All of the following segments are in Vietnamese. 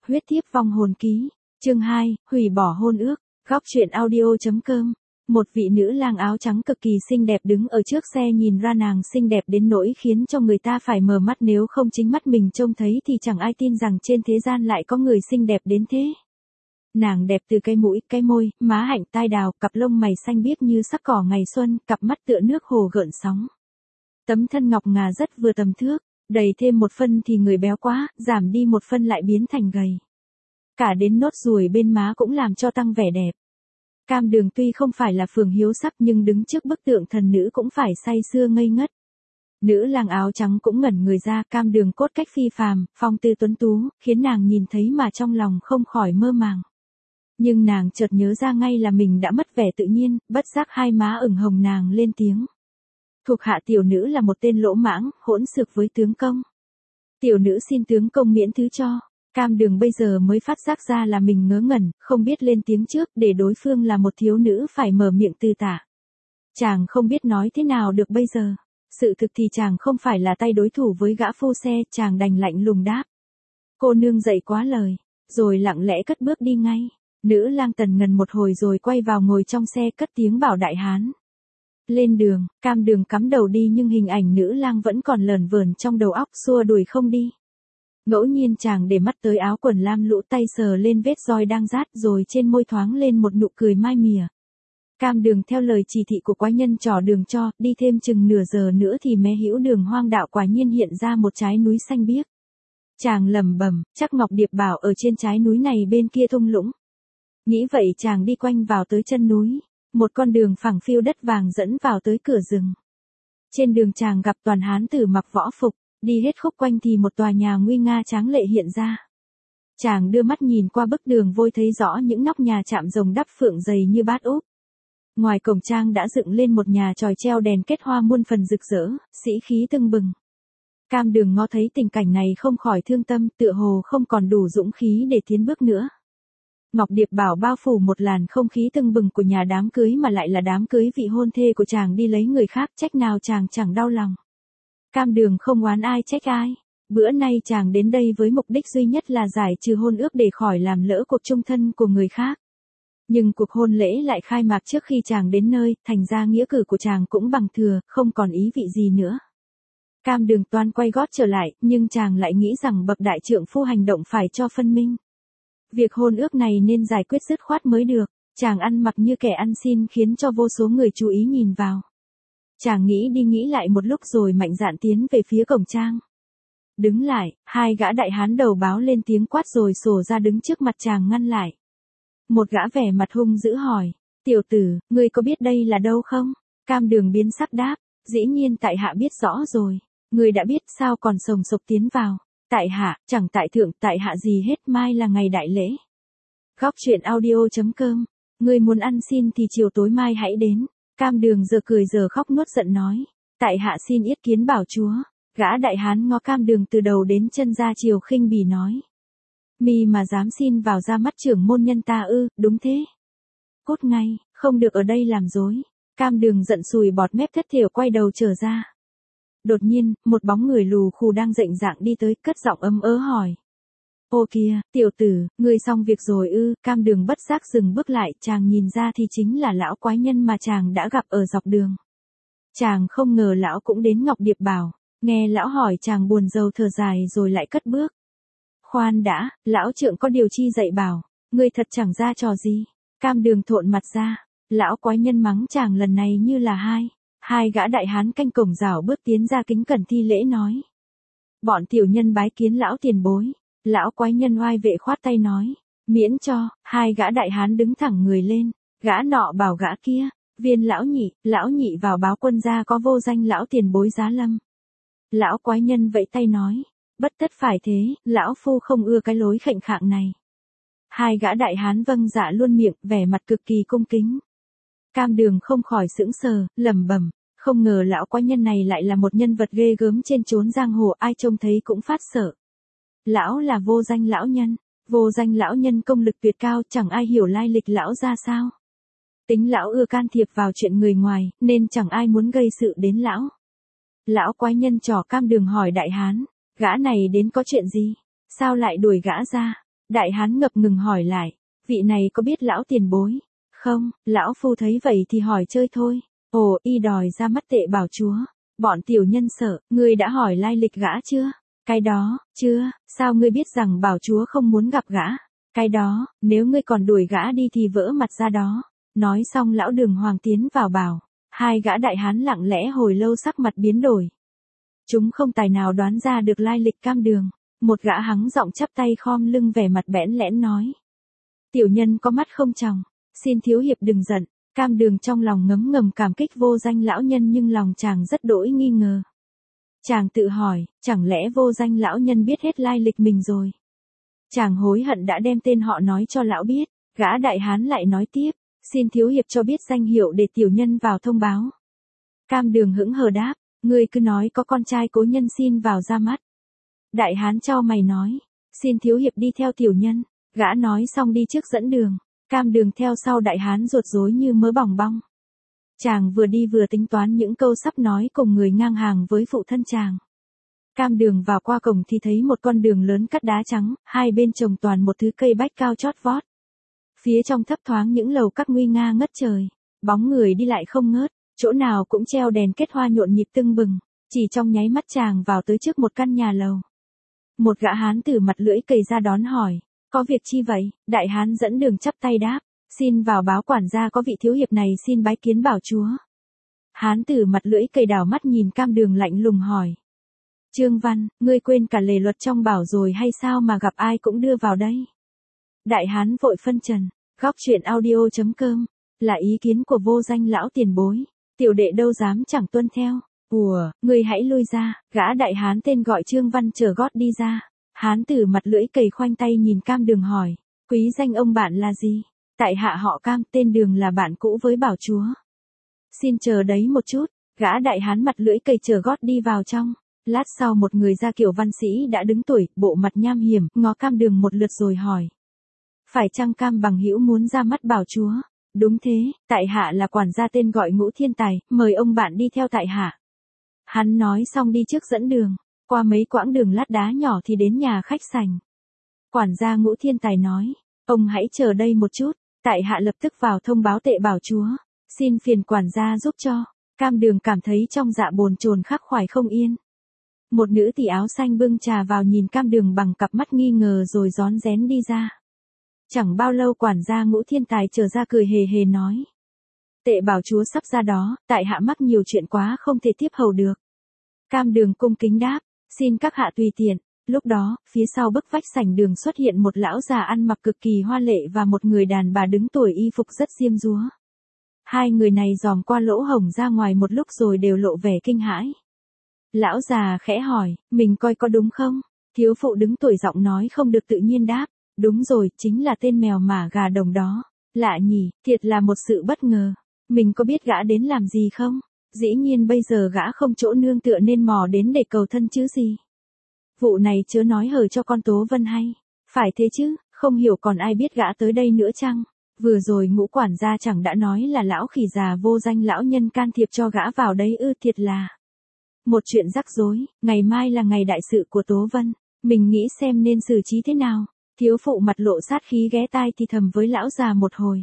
Huyết thiếp vong hồn ký. Chương 2, hủy bỏ hôn ước. Góc truyện audio.com. Một vị nữ lang áo trắng cực kỳ xinh đẹp đứng ở trước xe, nhìn ra nàng xinh đẹp đến nỗi khiến cho người ta phải mở mắt, nếu không chính mắt mình trông thấy thì chẳng ai tin rằng trên thế gian lại có người xinh đẹp đến thế. Nàng đẹp từ cái mũi, cái môi, má hạnh, tai đào, cặp lông mày xanh biếc như sắc cỏ ngày xuân, cặp mắt tựa nước hồ gợn sóng. Tấm thân ngọc ngà rất vừa tầm thước, đầy thêm một phân thì người béo quá, giảm đi một phân lại biến thành gầy. Cả đến nốt ruồi bên má cũng làm cho tăng vẻ đẹp. Cam Đường tuy không phải là phường hiếu sắc nhưng đứng trước bức tượng thần nữ cũng phải say sưa ngây ngất. Nữ lang áo trắng cũng ngẩn người ra, Cam Đường cốt cách phi phàm, phong tư tuấn tú, khiến nàng nhìn thấy mà trong lòng không khỏi mơ màng. Nhưng nàng chợt nhớ ra ngay là mình đã mất vẻ tự nhiên, bất giác hai má ửng hồng, nàng lên tiếng. Thuộc hạ tiểu nữ là một tên lỗ mãng, hỗn xược với tướng công. Tiểu nữ xin tướng công miễn thứ cho. Cam Đường bây giờ mới phát giác ra là mình ngớ ngẩn, không biết lên tiếng trước, để đối phương là một thiếu nữ phải mở miệng từ tả. Chàng không biết nói thế nào được bây giờ. Sự thực thì chàng không phải là tay đối thủ với gã phu xe, chàng đành lạnh lùng đáp. Cô nương dậy quá lời, rồi lặng lẽ cất bước đi ngay. Nữ lang tần ngần một hồi rồi quay vào ngồi trong xe, cất tiếng bảo đại hán. Lên đường. Cam Đường cắm đầu đi nhưng hình ảnh nữ lang vẫn còn lờn vờn trong đầu óc, xua đuổi không đi. Ngẫu nhiên chàng để mắt tới áo quần lam lũ, tay sờ lên vết roi đang rát, rồi trên môi thoáng lên một nụ cười mai mỉa. Cam Đường theo lời chỉ thị của quái nhân trò đường cho, đi thêm chừng nửa giờ nữa thì mé hữu đường hoang đạo quả nhiên hiện ra một trái núi xanh biếc. Chàng lẩm bẩm, chắc Ngọc Điệp bảo ở trên trái núi này bên kia thung lũng. Nghĩ vậy chàng đi quanh vào tới chân núi, một con đường phẳng phiu đất vàng dẫn vào tới cửa rừng. Trên đường chàng gặp toàn hán tử mặc võ phục, đi hết khúc quanh thì một tòa nhà nguy nga tráng lệ hiện ra. Chàng đưa mắt nhìn qua bức đường vôi thấy rõ những nóc nhà chạm rồng đắp phượng dày như bát úp. Ngoài cổng trang đã dựng lên một nhà chòi treo đèn kết hoa muôn phần rực rỡ, sĩ khí tưng bừng. Cam Đường ngó thấy tình cảnh này không khỏi thương tâm, tựa hồ không còn đủ dũng khí để tiến bước nữa. Ngọc Điệp bảo bao phủ một làn không khí tưng bừng của nhà đám cưới, mà lại là đám cưới vị hôn thê của chàng đi lấy người khác, trách nào chàng chẳng đau lòng. Cam Đường không oán ai trách ai. Bữa nay chàng đến đây với mục đích duy nhất là giải trừ hôn ước để khỏi làm lỡ cuộc chung thân của người khác. Nhưng cuộc hôn lễ lại khai mạc trước khi chàng đến nơi, thành ra nghĩa cử của chàng cũng bằng thừa, không còn ý vị gì nữa. Cam Đường toan quay gót trở lại, nhưng chàng lại nghĩ rằng bậc đại trượng phu hành động phải cho phân minh. Việc hôn ước này nên giải quyết dứt khoát mới được. Chàng ăn mặc như kẻ ăn xin khiến cho vô số người chú ý nhìn vào. Chàng nghĩ đi nghĩ lại một lúc rồi mạnh dạn tiến về phía cổng trang. Đứng lại, hai gã đại hán đầu báo lên tiếng quát rồi xổ ra đứng trước mặt chàng ngăn lại. Một gã vẻ mặt hung dữ hỏi, tiểu tử, ngươi có biết đây là đâu không? Cam Đường biến sắc đáp, dĩ nhiên tại hạ biết rõ rồi. Ngươi đã biết sao còn sồng sộc tiến vào? Tại hạ, chẳng tại thượng, tại hạ gì hết, mai là ngày đại lễ. Góc truyện audio.com. Ngươi muốn ăn xin thì chiều tối mai hãy đến. Cam Đường giờ cười giờ khóc nuốt giận nói. Tại hạ xin yết kiến bảo chúa. Gã đại hán ngó Cam Đường từ đầu đến chân ra chiều khinh bỉ nói. Mi mà dám xin vào ra mắt trưởng môn nhân ta ư? Đúng thế. Cút ngay, không được ở đây làm dối. Cam Đường giận sùi bọt mép thất thểu quay đầu trở ra. Đột nhiên, một bóng người lù khù đang rệnh rạng đi tới, cất giọng ấm ớ hỏi. Ô kìa, tiểu tử, ngươi xong việc rồi ư? Cam Đường bất giác dừng bước lại, chàng nhìn ra thì chính là lão quái nhân mà chàng đã gặp ở dọc đường. Chàng không ngờ lão cũng đến Ngọc Điệp bảo, nghe lão hỏi chàng buồn rầu thở dài rồi lại cất bước. Khoan đã, lão trượng có điều chi dạy bảo, ngươi thật chẳng ra trò gì. Cam Đường thộn mặt ra, lão quái nhân mắng chàng lần này như là hai gã đại hán canh cổng rào bước tiến ra kính cẩn thi lễ nói. Bọn tiểu nhân bái kiến lão tiền bối. Lão quái nhân oai vệ khoát tay nói, miễn cho. Hai gã đại hán đứng thẳng người lên, gã nọ bảo gã kia, viên lão nhị vào báo quân gia có vô danh lão tiền bối giá lâm. Lão quái nhân vẫy tay nói, bất tất phải thế, lão phu không ưa cái lối khệnh khạng này. Hai gã đại hán vâng dạ luôn miệng, vẻ mặt cực kỳ cung kính. Cam Đường không khỏi sững sờ, lẩm bẩm, không ngờ lão quái nhân này lại là một nhân vật ghê gớm trên chốn giang hồ, ai trông thấy cũng phát sợ. Lão là vô danh lão nhân công lực tuyệt cao, chẳng ai hiểu lai lịch lão ra sao. Tính lão ưa can thiệp vào chuyện người ngoài, nên chẳng ai muốn gây sự đến lão. Lão quái nhân trò Cam Đường hỏi đại hán, gã này đến có chuyện gì? Sao lại đuổi gã ra? Đại hán ngập ngừng hỏi lại, vị này có biết lão tiền bối? Không, lão phu thấy vậy thì hỏi chơi thôi. Ồ, y đòi ra mắt Tệ Bảo Chúa. Bọn tiểu nhân sợ, ngươi đã hỏi lai lịch gã chưa? Cái đó, chưa, sao ngươi biết rằng Bảo Chúa không muốn gặp gã? Cái đó, nếu ngươi còn đuổi gã đi thì vỡ mặt ra đó. Nói xong lão Đường Hoàng tiến vào bảo. Hai gã đại hán lặng lẽ hồi lâu sắc mặt biến đổi. Chúng không tài nào đoán ra được lai lịch Cam Đường. Một gã hắng giọng chắp tay khom lưng vẻ mặt bẽn lẽn nói. Tiểu nhân có mắt không tròng, xin thiếu hiệp đừng giận. Cam Đường trong lòng ngấm ngầm cảm kích vô danh lão nhân nhưng lòng chàng rất đỗi nghi ngờ. Chàng tự hỏi, chẳng lẽ vô danh lão nhân biết hết lai lịch mình rồi? Chàng hối hận đã đem tên họ nói cho lão biết. Gã đại hán lại nói tiếp, xin thiếu hiệp cho biết danh hiệu để tiểu nhân vào thông báo. Cam Đường hững hờ đáp, ngươi cứ nói có con trai cố nhân xin vào ra mắt. Đại hán chau mày nói, xin thiếu hiệp đi theo tiểu nhân. Gã nói xong đi trước dẫn đường. Cam Đường theo sau đại hán ruột rối như mớ bòng bong. Chàng vừa đi vừa tính toán những câu sắp nói cùng người ngang hàng với phụ thân chàng. Cam Đường vào qua cổng thì thấy một con đường lớn cắt đá trắng, hai bên trồng toàn một thứ cây bách cao chót vót. Phía trong thấp thoáng những lầu các nguy nga ngất trời, bóng người đi lại không ngớt, chỗ nào cũng treo đèn kết hoa nhộn nhịp tưng bừng, chỉ trong nháy mắt chàng vào tới trước một căn nhà lầu. Một gã hán tử mặt lưỡi cầy ra đón hỏi, có việc chi vậy? Đại hán dẫn đường chắp tay đáp, xin vào báo quản gia có vị thiếu hiệp này xin bái kiến Bảo Chúa. Hán tử mặt lưỡi cầy đảo mắt nhìn Cam Đường lạnh lùng hỏi. Trương Văn, ngươi quên cả lề luật trong bảo rồi hay sao mà gặp ai cũng đưa vào đây? Đại hán vội phân trần, góc truyện audio.com, là ý kiến của vô danh lão tiền bối, tiểu đệ đâu dám chẳng tuân theo. Ủa, ngươi hãy lui ra. Gã đại hán tên gọi Trương Văn trở gót đi ra. Hán tử mặt lưỡi cầy khoanh tay nhìn Cam Đường hỏi, quý danh ông bạn là gì? Tại hạ họ Cam, tên Đường là bạn cũ với Bảo Chúa. Xin chờ đấy một chút. Gã đại hán mặt lưỡi cầy trở gót đi vào trong. Lát sau một người ra kiểu văn sĩ đã đứng tuổi, bộ mặt nham hiểm, ngó Cam Đường một lượt rồi hỏi, phải chăng Cam bằng hữu muốn ra mắt Bảo Chúa? Đúng thế, tại hạ là quản gia tên gọi Ngũ Thiên Tài, mời ông bạn đi theo tại hạ. Hắn nói xong đi trước dẫn đường, qua mấy quãng đường lát đá nhỏ thì đến nhà khách sảnh. Quản gia Ngũ Thiên Tài nói, ông hãy chờ đây một chút, tại hạ lập tức vào thông báo Tệ Bảo Chúa, xin phiền quản gia giúp cho. Cam Đường cảm thấy trong dạ bồn chồn khắc khoải không yên. Một nữ tỷ áo xanh bưng trà vào nhìn Cam Đường bằng cặp mắt nghi ngờ rồi rón rén đi ra. Chẳng bao lâu quản gia Ngũ Thiên Tài trở ra cười hề hề nói. Tệ Bảo Chúa sắp ra đó, tại hạ mắc nhiều chuyện quá không thể tiếp hầu được. Cam Đường cung kính đáp, xin các hạ tùy tiện. Lúc đó, phía sau bức vách sảnh đường xuất hiện một lão già ăn mặc cực kỳ hoa lệ và một người đàn bà đứng tuổi y phục rất diêm dúa. Hai người này dòm qua lỗ hổng ra ngoài một lúc rồi đều lộ vẻ kinh hãi. Lão già khẽ hỏi, mình coi có đúng không? Thiếu phụ đứng tuổi giọng nói không được tự nhiên đáp, đúng rồi, chính là tên mèo mả gà đồng đó. Lạ nhỉ, thiệt là một sự bất ngờ. Mình có biết gã đến làm gì không? Dĩ nhiên bây giờ gã không chỗ nương tựa nên mò đến để cầu thân chứ gì. Vụ này chớ nói hời cho con Tố Vân hay. Phải thế chứ, không hiểu còn ai biết gã tới đây nữa chăng? Vừa rồi Ngũ quản gia chẳng đã nói là lão khỉ già vô danh lão nhân can thiệp cho gã vào đấy ư, thiệt là một chuyện rắc rối. Ngày mai là ngày đại sự của Tố Vân, mình nghĩ xem nên xử trí thế nào. Thiếu phụ mặt lộ sát khí ghé tai thì thầm với lão già một hồi.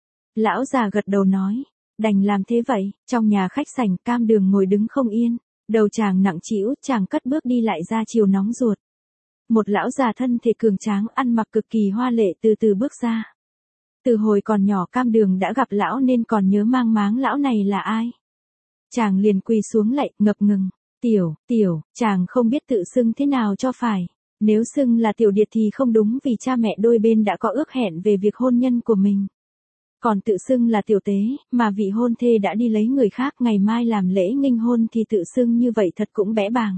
Lão già gật đầu nói, đành làm thế vậy. Trong nhà khách sảnh, Cam Đường ngồi đứng không yên, đầu chàng nặng trĩu, chàng cất bước đi lại ra chiều nóng ruột. Một lão già thân thể cường tráng ăn mặc cực kỳ hoa lệ từ từ bước ra. Từ hồi còn nhỏ Cam Đường đã gặp lão nên còn nhớ mang máng lão này là ai. Chàng liền quỳ xuống lạy, ngập ngừng, tiểu, chàng không biết tự xưng thế nào cho phải. Nếu xưng là Tiểu Điệt thì không đúng vì cha mẹ đôi bên đã có ước hẹn về việc hôn nhân của mình. Còn tự xưng là Tiểu Tế, mà vị hôn thê đã đi lấy người khác ngày mai làm lễ nghinh hôn thì tự xưng như vậy thật cũng bẽ bàng.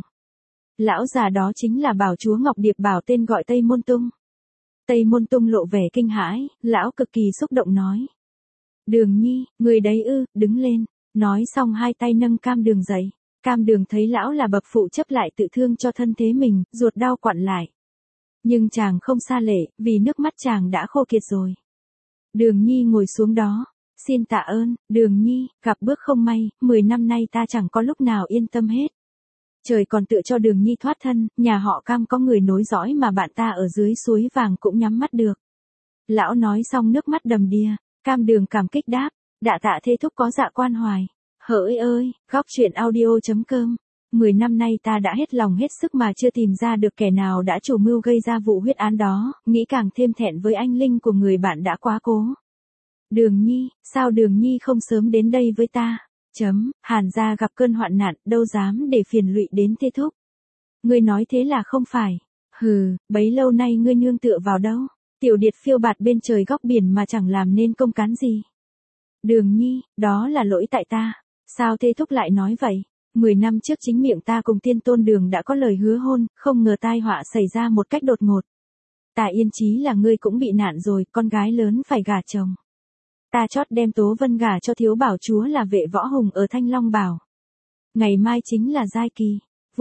Lão già đó chính là Bảo Chúa Ngọc Điệp Bảo tên gọi Tây Môn Tung. Tây Môn Tung lộ vẻ kinh hãi, lão cực kỳ xúc động nói. Đường nhi, người đấy ư, đứng lên. Nói xong hai tay nâng Cam Đường dậy. Cam Đường thấy lão là bậc phụ chấp lại tự thương cho thân thế mình, ruột đau quặn lại. Nhưng chàng không xa lệ, vì nước mắt chàng đã khô kiệt rồi. Đường nhi ngồi xuống đó. Xin tạ ơn, Đường nhi, gặp bước không may, 10 năm nay ta chẳng có lúc nào yên tâm hết. Trời còn tựa cho Đường Nhi thoát thân, nhà họ Cam có người nối dõi mà bạn ta ở dưới suối vàng cũng nhắm mắt được. Lão nói xong nước mắt đầm đìa, Cam Đường cảm kích đáp, đạ tạ thê thúc có dạ quan hoài. Hỡi ơi, góc truyện audio.com. 10 năm nay ta đã hết lòng hết sức mà chưa tìm ra được kẻ nào đã chủ mưu gây ra vụ huyết án đó, nghĩ càng thêm thẹn với anh linh của người bạn đã quá cố. Đường Nhi, sao Đường Nhi không sớm đến đây với ta? Hàn gia gặp cơn hoạn nạn, đâu dám để phiền lụy đến thê thúc. Ngươi nói thế là không phải. Hừ, bấy lâu nay ngươi nương tựa vào đâu? Tiểu Điệt phiêu bạt bên trời góc biển mà chẳng làm nên công cán gì. Đường Nhi, đó là lỗi tại ta. Sao thê thúc lại nói vậy? 10 năm trước chính miệng ta cùng tiên tôn Đường đã có lời hứa hôn, không ngờ tai họa xảy ra một cách đột ngột. Ta yên chí là ngươi cũng bị nạn rồi, con gái lớn phải gả chồng. Ta chót đem Tố Vân gả cho thiếu bảo chúa là Vệ Võ Hùng ở Thanh Long Bảo. Ngày mai chính là giai kỳ.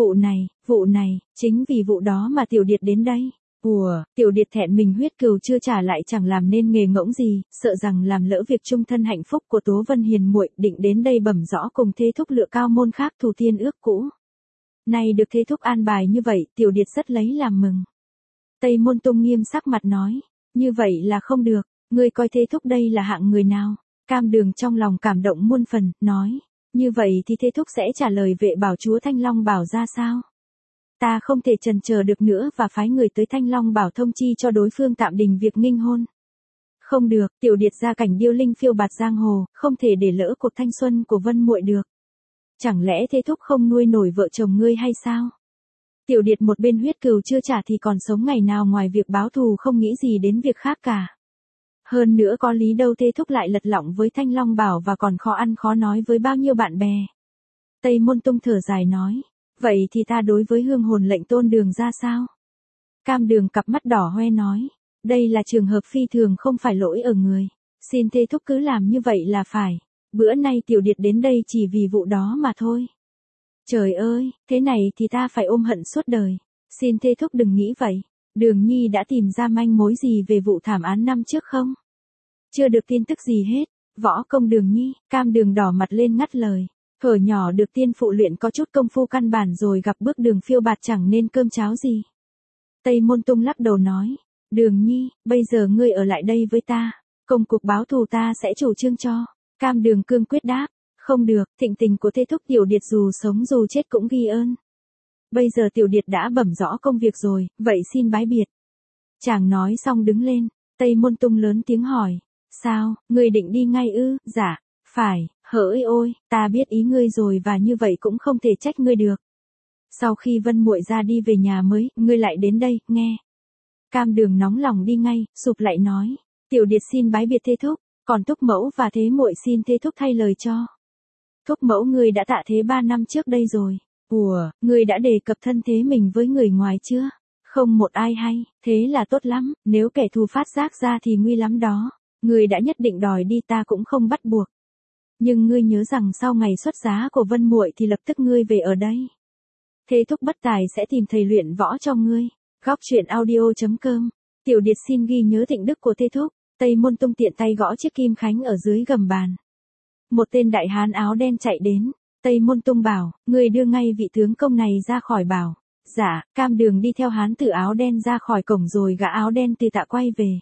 Vụ này, chính vì vụ đó mà Tiểu Điệt đến đây. Tiểu Điệt thẹn mình huyết cừu chưa trả lại chẳng làm nên nghề ngỗng gì, sợ rằng làm lỡ việc chung thân hạnh phúc của Tố Vân hiền muội, định đến đây bẩm rõ cùng thê thúc lựa cao môn khác thù tiên ước cũ. Nay được thê thúc an bài như vậy, Tiểu Điệt rất lấy làm mừng. Tây Môn Tung nghiêm sắc mặt nói, như vậy là không được, ngươi coi thê thúc đây là hạng người nào? Cam Đường trong lòng cảm động muôn phần, nói, như vậy thì thê thúc sẽ trả lời Vệ bảo chúa Thanh Long Bảo ra sao? Ta không thể chần chờ được nữa và phái người tới Thanh Long Bảo thông chi cho đối phương tạm đình việc nghinh hôn. Không được, Tiểu Điệt gia cảnh điêu linh phiêu bạt giang hồ, không thể để lỡ cuộc thanh xuân của Vân muội được. Chẳng lẽ thê thúc không nuôi nổi vợ chồng ngươi hay sao? Tiểu Điệt một bên huyết cừu chưa trả thì còn sống ngày nào ngoài việc báo thù không nghĩ gì đến việc khác cả. Hơn nữa có lý đâu thê thúc lại lật lọng với Thanh Long Bảo và còn khó ăn khó nói với bao nhiêu bạn bè. Tây Môn Tung thở dài nói, vậy thì ta đối với hương hồn lệnh tôn Đường ra sao? Cam Đường cặp mắt đỏ hoe nói, đây là trường hợp phi thường không phải lỗi ở người. Xin thê thúc cứ làm như vậy là phải. Bữa nay Tiểu Điệt đến đây chỉ vì vụ đó mà thôi. Trời ơi, thế này thì ta phải ôm hận suốt đời. Xin thê thúc đừng nghĩ vậy. Đường Nhi đã tìm ra manh mối gì về vụ thảm án năm trước không? Chưa được tin tức gì hết. Võ công Đường Nhi, Cam Đường đỏ mặt lên ngắt lời. Thuở nhỏ được tiên phụ luyện có chút công phu căn bản rồi gặp bước Đường phiêu bạt chẳng nên cơm cháo gì. Tây Môn Tung lắc đầu nói, Đường Nhi, bây giờ ngươi ở lại đây với ta. Công cuộc báo thù ta sẽ chủ trương cho. Cam Đường cương quyết đáp, không được, thịnh tình của thê thúc Tiểu Điệt dù sống dù chết cũng ghi ơn. Bây giờ Tiểu Điệt đã bẩm rõ công việc rồi, vậy xin bái biệt. Chàng nói xong đứng lên, Tây Môn Tung lớn tiếng hỏi, sao, ngươi định đi ngay ư? Dạ, phải, hỡi ôi, ta biết ý ngươi rồi và như vậy cũng không thể trách ngươi được. Sau khi Vân muội ra đi về nhà mới, ngươi lại đến đây, nghe. Cam Đường nóng lòng đi ngay, sụp lại nói, Tiểu Điệt xin bái biệt thê thúc, còn thúc mẫu và thế muội xin thê thúc thay lời cho. Thúc mẫu ngươi đã tạ thế 3 năm trước đây rồi. Ngươi đã đề cập thân thế mình với người ngoài chưa? Không một ai hay, thế là tốt lắm, nếu kẻ thù phát giác ra thì nguy lắm đó. Ngươi đã nhất định đòi đi ta cũng không bắt buộc. Nhưng ngươi nhớ rằng sau ngày xuất giá của Vân muội thì lập tức ngươi về ở đây. Thế thúc bất tài sẽ tìm thầy luyện võ cho ngươi. Góc truyện audio.com. Tiểu Điệt xin ghi nhớ thịnh đức của thê thúc. Tây Môn Tung tiện tay gõ chiếc kim khánh ở dưới gầm bàn. Một tên đại hán áo đen chạy đến. Tây Môn Tung bảo, người đưa ngay vị tướng công này ra khỏi bảo. Dạ, Cam Đường đi theo hán tử áo đen ra khỏi cổng rồi gã áo đen từ tạ quay về.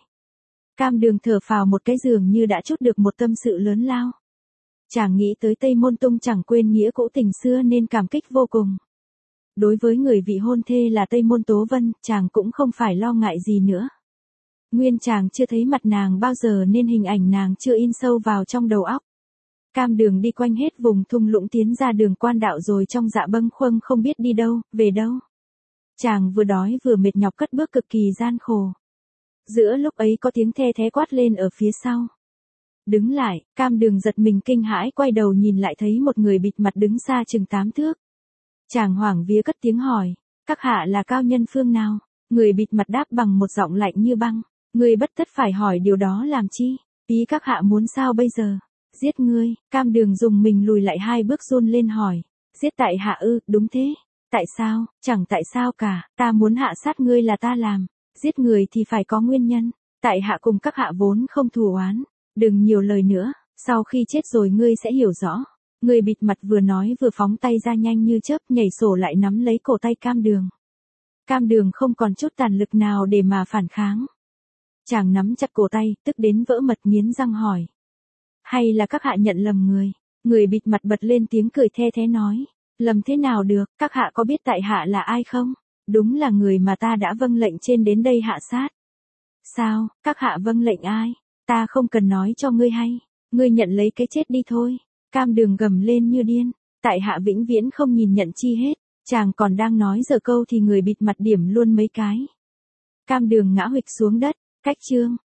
Cam Đường thở phào một cái giường như đã trút được một tâm sự lớn lao. Chàng nghĩ tới Tây Môn Tung chẳng quên nghĩa cũ tình xưa nên cảm kích vô cùng. Đối với người vị hôn thê là Tây Môn Tố Vân, chàng cũng không phải lo ngại gì nữa. Nguyên chàng chưa thấy mặt nàng bao giờ nên hình ảnh nàng chưa in sâu vào trong đầu óc. Cam Đường đi quanh hết vùng thung lũng tiến ra đường quan đạo rồi trong dạ bâng khuâng không biết đi đâu, về đâu. Chàng vừa đói vừa mệt nhọc cất bước cực kỳ gian khổ. Giữa lúc ấy có tiếng the thé quát lên ở phía sau. Đứng lại, Cam Đường giật mình kinh hãi quay đầu nhìn lại thấy một người bịt mặt đứng xa chừng 8 thước. Chàng hoảng vía cất tiếng hỏi, các hạ là cao nhân phương nào? Người bịt mặt đáp bằng một giọng lạnh như băng, ngươi bất tất phải hỏi điều đó làm chi, ý các hạ muốn sao bây giờ? Giết ngươi. Cam Đường dùng mình lùi lại 2 bước run lên hỏi, giết tại hạ ư? Đúng thế. Tại sao? Chẳng tại sao cả, ta muốn hạ sát ngươi là ta làm, giết người thì phải có nguyên nhân, tại hạ cùng các hạ vốn không thù oán, đừng nhiều lời nữa, sau khi chết rồi ngươi sẽ hiểu rõ. Người bịt mặt vừa nói vừa phóng tay ra nhanh như chớp nhảy sổ lại nắm lấy cổ tay Cam Đường. Cam Đường không còn chút tàn lực nào để mà phản kháng. Chàng nắm chặt cổ tay, tức đến vỡ mật nghiến răng hỏi. Hay là các hạ nhận lầm người? Người bịt mặt bật lên tiếng cười the thế nói. Lầm thế nào được, các hạ có biết tại hạ là ai không? Đúng là người mà ta đã vâng lệnh trên đến đây hạ sát. Sao, các hạ vâng lệnh ai? Ta không cần nói cho ngươi hay. Ngươi nhận lấy cái chết đi thôi. Cam Đường gầm lên như điên. Tại hạ vĩnh viễn không nhìn nhận chi hết. Chàng còn đang nói giờ câu thì người bịt mặt điểm luôn mấy cái. Cam Đường ngã huỵch xuống đất. Cách chương.